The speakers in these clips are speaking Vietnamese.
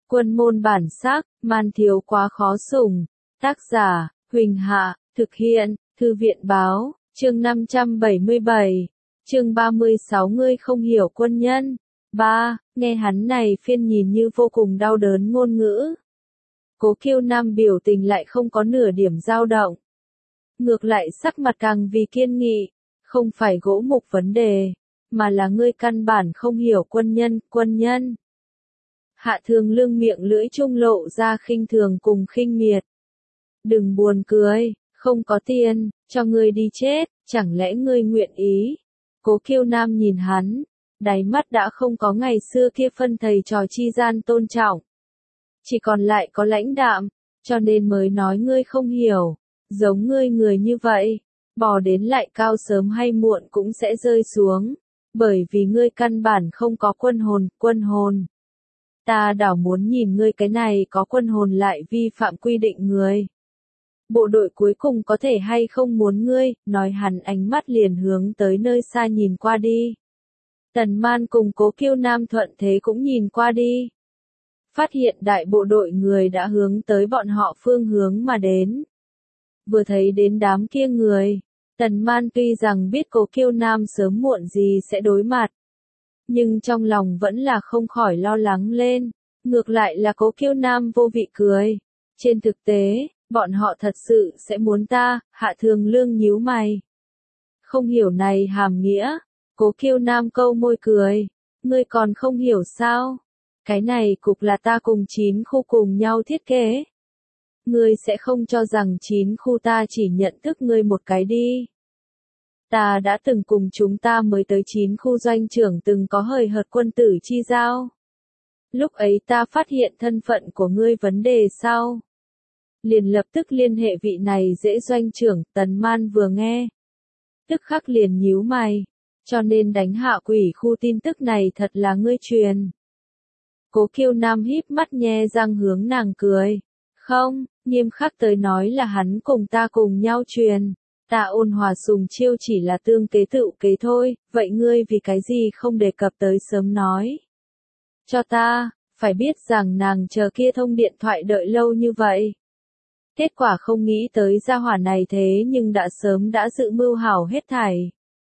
Quân môn bản sắc, man thiếu quá khó sủng. Tác giả, Huỳnh Hạ, thực hiện, Thư viện báo, chương 577, chương 36 ngươi không hiểu quân nhân. 3. Nghe hắn này phiên nhìn như vô cùng đau đớn ngôn ngữ. Cố Kiêu Nam biểu tình lại không có nửa điểm dao động. Ngược lại sắc mặt càng vì kiên nghị, không phải gỗ mục vấn đề, mà là ngươi căn bản không hiểu quân nhân. Hạ Thường Lương miệng lưỡi trung lộ ra khinh thường cùng khinh miệt. Đừng buồn cười, không có tiền, cho ngươi đi chết, chẳng lẽ ngươi nguyện ý? Cố Kiêu Nam nhìn hắn, đáy mắt đã không có ngày xưa kia phân thầy trò chi gian tôn trọng. Chỉ còn lại có lãnh đạm, cho nên mới nói ngươi không hiểu, giống ngươi người như vậy, bò đến lại cao sớm hay muộn cũng sẽ rơi xuống, bởi vì ngươi căn bản không có quân hồn. Ta đảo muốn nhìn ngươi cái này có quân hồn lại vi phạm quy định người. Bộ đội cuối cùng có thể hay không muốn ngươi, nói hắn ánh mắt liền hướng tới nơi xa nhìn qua đi. Tần Man cùng Cố Kiêu Nam thuận thế cũng nhìn qua đi. Phát hiện đại bộ đội người đã hướng tới bọn họ phương hướng mà đến. Vừa thấy đến đám kia người, Tần Man tuy rằng biết Cố Kiêu Nam sớm muộn gì sẽ đối mặt, nhưng trong lòng vẫn là không khỏi lo lắng lên. Ngược lại là Cố Kiêu Nam vô vị cười. Trên thực tế, bọn họ thật sự sẽ muốn ta. Hạ Thường Lương nhíu mày. Không hiểu này hàm nghĩa. Cố Kiêu Nam câu môi cười. Ngươi còn không hiểu sao? Cái này cục là ta cùng 9 khu cùng nhau thiết kế. Ngươi sẽ không cho rằng 9 khu ta chỉ nhận thức ngươi một cái đi. Ta đã từng cùng chúng ta mới tới 9 khu doanh trưởng từng có hời hợt quân tử chi giao. Lúc ấy ta phát hiện thân phận của ngươi vấn đề sau. Liền lập tức liên hệ vị này dễ doanh trưởng. Tần Man vừa nghe, tức khắc liền nhíu mày. Cho nên đánh hạ quỷ khu tin tức này thật là ngươi truyền. Cố Kiêu Nam híp mắt nhe răng hướng nàng cười. Không, nghiêm khắc tới nói là hắn cùng ta cùng nhau truyền. Ta Ôn Hòa Sùng Chiêu chỉ là tương kế tự kế thôi, vậy ngươi vì cái gì không đề cập tới sớm nói? Cho ta, phải biết rằng nàng chờ kia thông điện thoại đợi lâu như vậy. Kết quả không nghĩ tới gia hỏa này thế nhưng đã sớm đã dự mưu hảo hết thảy.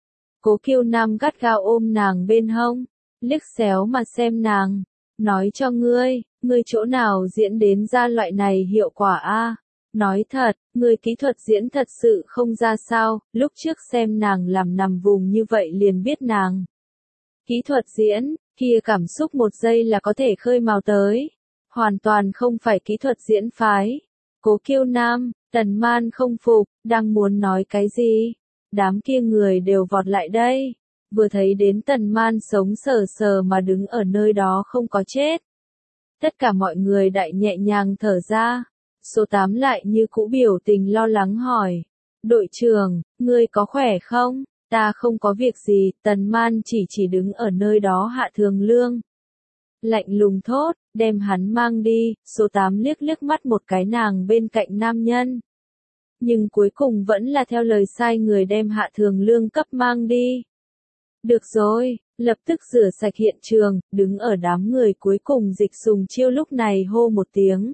Cố Kiêu Nam gắt gao ôm nàng bên hông, liếc xéo mà xem nàng, nói cho ngươi chỗ nào diễn đến ra loại này hiệu quả a? Nói thật, ngươi kỹ thuật diễn thật sự không ra sao, lúc trước xem nàng làm nằm vùng như vậy liền biết nàng. Kỹ thuật diễn, kia cảm xúc một giây là có thể khơi mào tới. Hoàn toàn không phải kỹ thuật diễn phái. Cố Kiêu Nam, Tần Man không phục, đang muốn nói cái gì. Đám kia người đều vọt lại đây. Vừa thấy đến Tần Man sống sờ sờ mà đứng ở nơi đó không có chết. Tất cả mọi người đại nhẹ nhàng thở ra. Số 8 lại như cũ biểu tình lo lắng hỏi. Đội trưởng, ngươi có khỏe không? Ta không có việc gì. Tần Man chỉ đứng ở nơi đó. Hạ Thường Lương lạnh lùng thốt, đem hắn mang đi. Số 8 liếc mắt một cái nàng bên cạnh nam nhân. Nhưng cuối cùng vẫn là theo lời sai người đem Hạ Thường Lương cấp mang đi. Được rồi, lập tức rửa sạch hiện trường. Đứng ở đám người cuối cùng Dịch Sùng Chiêu lúc này hô một tiếng.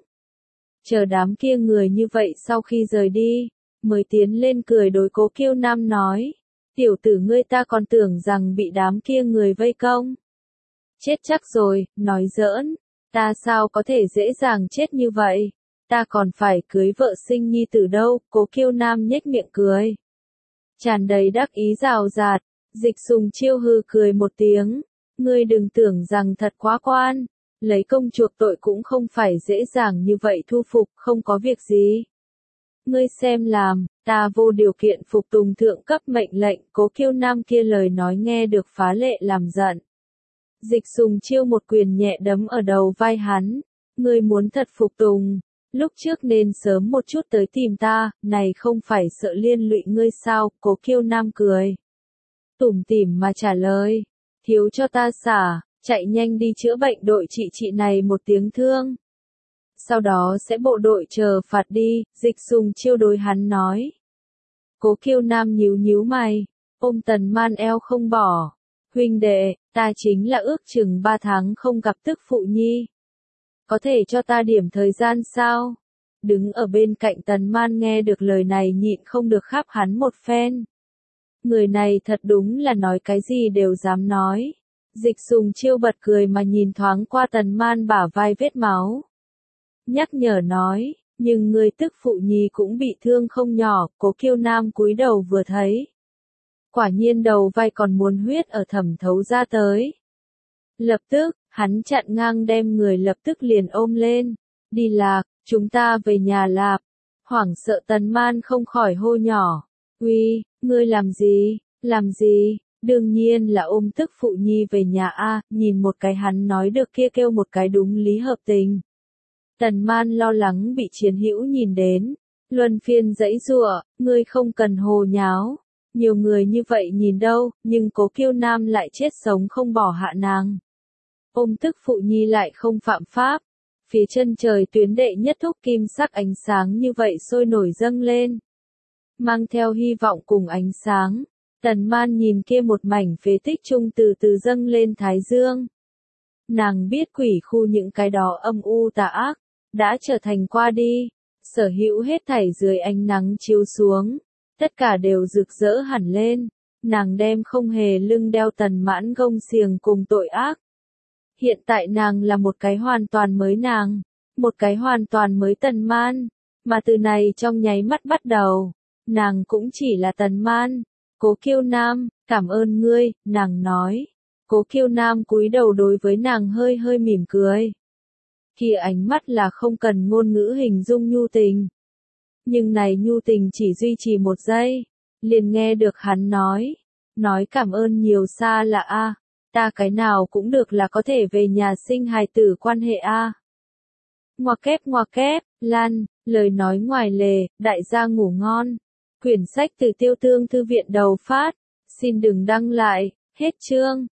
Chờ đám kia người như vậy sau khi rời đi, mới tiến lên cười đối Cố Kiêu Nam nói. Tiểu tử ngươi ta còn tưởng rằng bị đám kia người vây công. Chết chắc rồi, nói giỡn, ta sao có thể dễ dàng chết như vậy, ta còn phải cưới vợ sinh nhi tử đâu. Cố Kiêu Nam nhếch miệng cười. Tràn đầy đắc ý rào rạt. Dịch Sùng Chiêu hừ cười một tiếng. Ngươi đừng tưởng rằng thật quá quan. Lấy công chuộc tội cũng không phải dễ dàng như vậy thu phục, không có việc gì. Ngươi xem làm, ta vô điều kiện phục tùng thượng cấp mệnh lệnh. Cố Kiêu Nam kia lời nói nghe được phá lệ làm giận. Dịch Sùng Chiêu một quyền nhẹ đấm ở đầu vai hắn. Ngươi muốn thật phục tùng, lúc trước nên sớm một chút tới tìm ta, này không phải sợ liên lụy ngươi sao? Cố Kiêu Nam cười tủm tỉm mà trả lời. Thiếu cho ta xả. Chạy nhanh đi chữa bệnh đội chị này một tiếng thương. Sau đó sẽ bộ đội chờ phạt đi. Dịch Sùng Chiêu đối hắn nói. Cố Kiêu Nam nhíu mày, ôm Tần Man eo không bỏ. Huynh đệ, ta chính là ước chừng 3 tháng không gặp tức phụ nhi. có thể cho ta điểm thời gian sao? Đứng ở bên cạnh Tần Man nghe được lời này nhịn không được khắp hắn một phen. Người này thật đúng là nói cái gì đều dám nói. Dịch Sùng Chiêu bật cười mà nhìn thoáng qua Tần Man bả vai vết máu. Nhắc nhở nói, nhưng người tức phụ nhi cũng bị thương không nhỏ, Cố Kiêu Nam cúi đầu vừa thấy. Quả nhiên đầu vai còn muốn huyết ở thẩm thấu ra tới. Lập tức, hắn chặn ngang đem người lập tức liền ôm lên. Đi Lạc, chúng ta về nhà Lạp. Hoảng sợ Tần Man không khỏi hô nhỏ. Uy, ngươi làm gì, làm gì? Đương nhiên là ôm tức phụ nhi về nhà a, nhìn một cái hắn nói được kia kêu một cái đúng lý hợp tình. Tần Man lo lắng bị Chiến Hữu nhìn đến, luân phiên giãy giụa, ngươi không cần hồ nháo, nhiều người như vậy nhìn đâu, nhưng Cố Kiêu Nam lại chết sống không bỏ hạ nàng. Ôm tức phụ nhi lại không phạm pháp, phía chân trời tuyến đệ nhất thúc kim sắc ánh sáng như vậy sôi nổi dâng lên, mang theo hy vọng cùng ánh sáng. Tần Man nhìn kia một mảnh phế tích trung từ từ dâng lên thái dương. Nàng biết quỷ khu những cái đó âm u tà ác, đã trở thành qua đi, sở hữu hết thảy dưới ánh nắng chiếu xuống, tất cả đều rực rỡ hẳn lên, nàng đem không hề lưng đeo Tần Mãn gông xiềng cùng tội ác. Hiện tại nàng là một cái hoàn toàn mới nàng, một cái hoàn toàn mới Tần Man, mà từ này trong nháy mắt bắt đầu, nàng cũng chỉ là Tần Man. Cố Kiêu Nam, cảm ơn ngươi, nàng nói. Cố Kiêu Nam cúi đầu đối với nàng hơi hơi mỉm cười. Kia ánh mắt là không cần ngôn ngữ hình dung nhu tình. Nhưng này nhu tình chỉ duy trì một giây, liền nghe được hắn nói cảm ơn nhiều xa là a, ta cái nào cũng được là có thể về nhà sinh hài tử quan hệ a. Ngoặc kép, Lan, lời nói ngoài lề, đại gia ngủ ngon. Quyển sách từ Tiêu Tương Thư viện đầu phát, xin đừng đăng lại, hết chương.